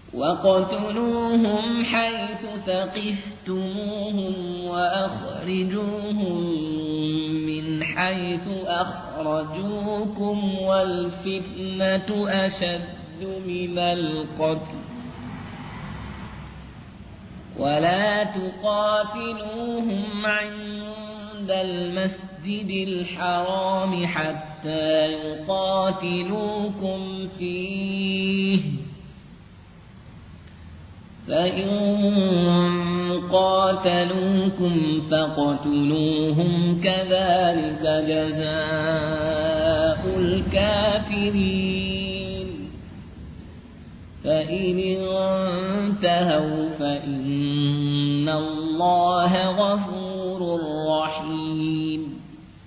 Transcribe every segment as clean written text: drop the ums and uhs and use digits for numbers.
وَاقْتُلُوهُمْ حَيْثُ ثَقِفْتُمُوهُمْ وَأَخْرِجُوهُمْ مِنْ حَيْثُ أَخْرَجُوكُمْ وَالْفِتْنَةُ أَشَدُّ مِنَ الْقَتْلِ وَلَا تُقَاتِلُوهُمْ عِندَ الْمَسْجِدِ الْحَرَامِ حَتَّى يُقَاتِلُوكُمْ فِيهِ فَإِن قَاتَلُوكُمْ فَاقْتُلُوهُمْ كَذَلِكَ جَزَاءُ الْكَافِرِينَ فَإِنِ انتَهَوْا فَإِنَّ اللَّهَ غَفُورٌ رَّحِيمٌ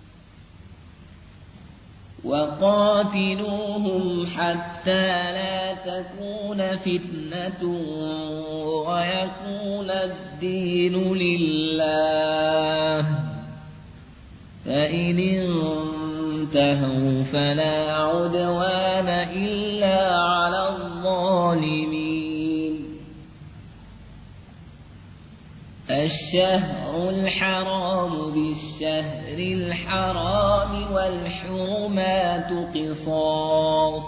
وَقَاتِلُوهُمْ حَتَّى لَا تَكُونَ فِتْنَةٌ وَيَكُونَ الدِّينُ لِلَّهِ فَإِنِ انتَهَوْا فَلَا عُدْوَانَ إِلَّا عَلَى الظَّالِمِينَ الشهر الحرام بالشهر الحرام والحرمات قصاص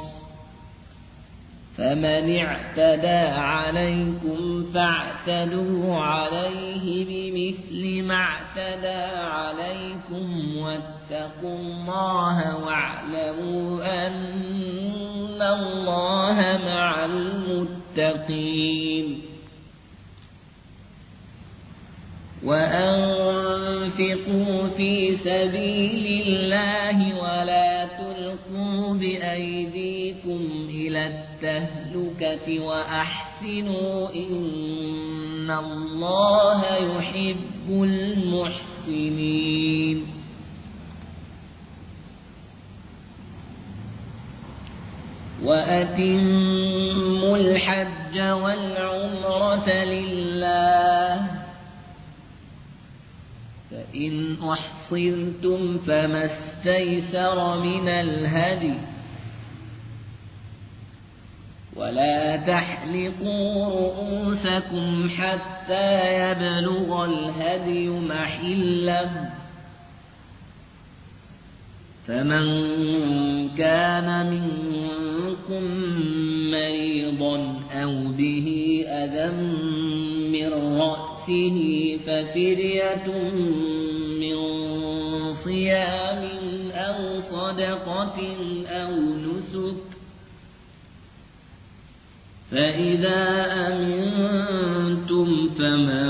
فمن اعتدى عليكم فاعتدوا عليه بمثل ما اعتدى عليكم واتقوا الله واعلموا أن الله مع المتقين وأنفقوا في سبيل الله ولا تلقوا بأيديكم إلى التهلكة وأحسنوا إن الله يحب المحسنين وأتموا الحج والعمرة لله فإن أحصرتم فما استيسر من الهدي ولا تحلقوا رؤوسكم حتى يبلغ الهدي محله فمن كان منكم مريضا أو به أذى من رأسه ففدية من صيام أو صدقة أو نسك فإذا أمنتم فمن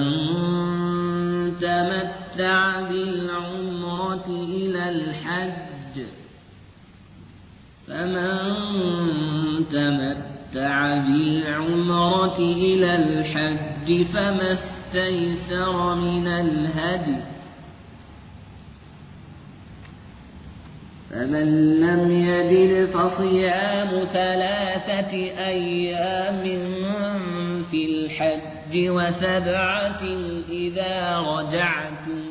تمتع بالعمرة إلى الحج فما استيسر من الهدي فمن لم يجد فصيام 3 أيام في الحج و7 إذا رجعتم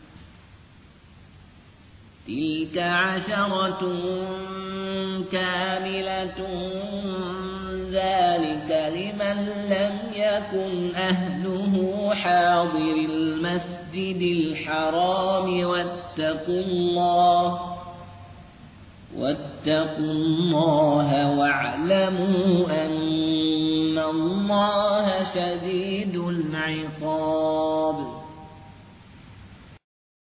تلك 10 كاملة ذلك لمن لم يكن أهله حاضر المسجد الحرام واتقوا الله واعلموا أن الله شديد العقاب